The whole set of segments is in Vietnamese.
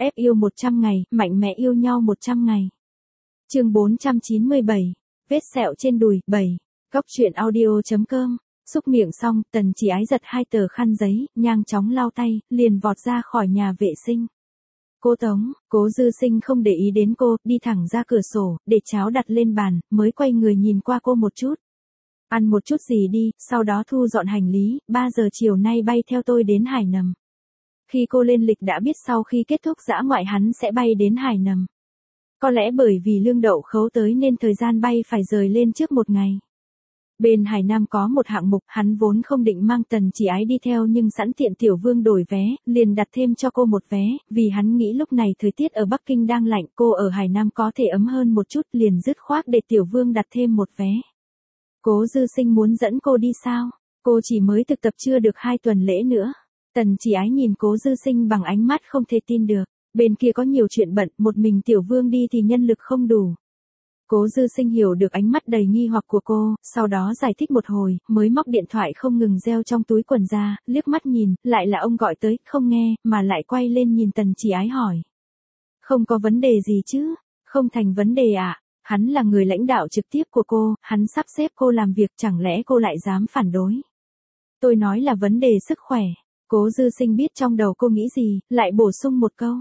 Ép yêu 100 ngày, mạnh mẽ yêu nhau 100 ngày. Chương 497, vết sẹo trên đùi, 7. Góc truyện audio.com. Xúc miệng xong, Tần Chỉ Ái giật 2 tờ khăn giấy, nhanh chóng lau tay, liền vọt ra khỏi nhà vệ sinh. Cô Tống, Cố Dư Sinh không để ý đến cô, đi thẳng ra cửa sổ, để cháo đặt lên bàn, mới quay người nhìn qua cô một chút. Ăn một chút gì đi, sau đó thu dọn hành lý, 3 giờ chiều nay bay theo tôi đến Hải Nầm. Khi cô lên lịch đã biết sau khi kết thúc dã ngoại hắn sẽ bay đến Hải Nầm. Có lẽ bởi vì lương đậu khấu tới nên thời gian bay phải rời lên trước một ngày. Bên Hải Nam có một hạng mục, hắn vốn không định mang Tần Chỉ Ái đi theo nhưng sẵn tiện Tiểu Vương đổi vé, liền đặt thêm cho cô một vé, vì hắn nghĩ lúc này thời tiết ở Bắc Kinh đang lạnh, cô ở Hải Nam có thể ấm hơn một chút, liền dứt khoát để Tiểu Vương đặt thêm một vé. Cố Dư Sinh muốn dẫn cô đi sao? Cô chỉ mới thực tập chưa được 2 tuần lễ nữa. Tần Chỉ Ái nhìn Cố Dư Sinh bằng ánh mắt không thể tin được, bên kia có nhiều chuyện bận, một mình Tiểu Vương đi thì nhân lực không đủ. Cố Dư Sinh hiểu được ánh mắt đầy nghi hoặc của cô, sau đó giải thích một hồi, mới móc điện thoại không ngừng reo trong túi quần ra, liếc mắt nhìn, lại là ông gọi tới, không nghe, mà lại quay lên nhìn Tần Chỉ Ái hỏi. Không có vấn đề gì chứ? Không thành vấn đề ạ. Hắn là người lãnh đạo trực tiếp của cô, hắn sắp xếp cô làm việc, chẳng lẽ cô lại dám phản đối? Tôi nói là vấn đề sức khỏe. Cố Dư Sinh biết trong đầu cô nghĩ gì, lại bổ sung một câu.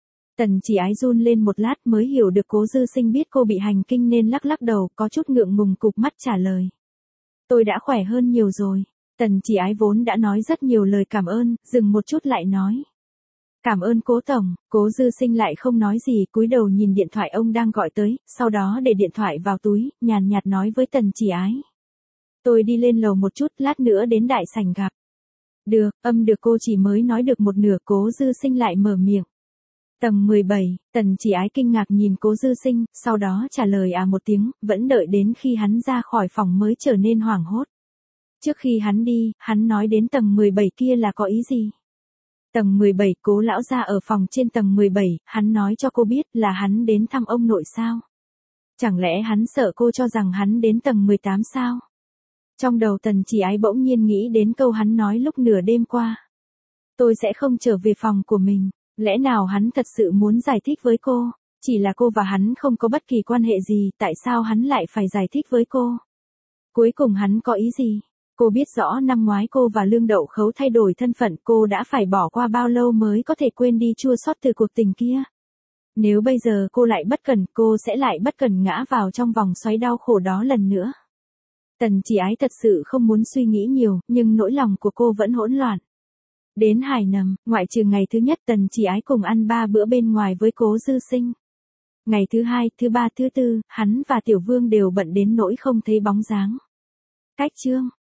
Tần Chỉ Ái run lên một lát mới hiểu được Cố Dư Sinh biết cô bị hành kinh nên lắc lắc đầu, có chút ngượng ngùng cụp mắt trả lời. Tôi đã khỏe hơn nhiều rồi. Tần Chỉ Ái vốn đã nói rất nhiều lời cảm ơn, dừng một chút lại nói. Cảm ơn Cố Tổng. Cố Dư Sinh lại không nói gì, cúi đầu nhìn điện thoại ông đang gọi tới, sau đó để điện thoại vào túi, nhàn nhạt nói với Tần Chỉ Ái. Tôi đi lên lầu một chút, lát nữa đến đại sảnh gặp. Được, được. Cô chỉ mới nói được một nửa, Cố Dư Sinh lại mở miệng. Tầng 17, Tần Chỉ Ái kinh ngạc nhìn Cố Dư Sinh, sau đó trả lời một tiếng, vẫn đợi đến khi hắn ra khỏi phòng mới trở nên hoảng hốt. Trước khi hắn đi, hắn nói đến tầng 17 kia là có ý gì? Tầng 17, Cố lão gia ở phòng trên tầng 17, hắn nói cho cô biết là hắn đến thăm ông nội sao? Chẳng lẽ hắn sợ cô cho rằng hắn đến tầng 18 sao? Trong đầu Tần Chỉ Ái bỗng nhiên nghĩ đến câu hắn nói lúc nửa đêm qua. Tôi sẽ không trở về phòng của mình. Lẽ nào hắn thật sự muốn giải thích với cô? Chỉ là cô và hắn không có bất kỳ quan hệ gì, tại sao hắn lại phải giải thích với cô? Cuối cùng hắn có ý gì? Cô biết rõ năm ngoái cô và Lương Đậu Khấu thay đổi thân phận, cô đã phải bỏ qua bao lâu mới có thể quên đi chua xót từ cuộc tình kia. Nếu bây giờ cô lại bất cẩn, cô sẽ lại bất cẩn ngã vào trong vòng xoáy đau khổ đó lần nữa. Tần Chỉ Ái thật sự không muốn suy nghĩ nhiều, nhưng nỗi lòng của cô vẫn hỗn loạn. Đến Hải Nầm, ngoại trừ ngày thứ nhất Tần Chỉ Ái cùng ăn 3 bữa bên ngoài với Cố Dư Sinh. Ngày thứ 2, thứ 3, thứ 4, hắn và Tiểu Vương đều bận đến nỗi không thấy bóng dáng. Cách chương.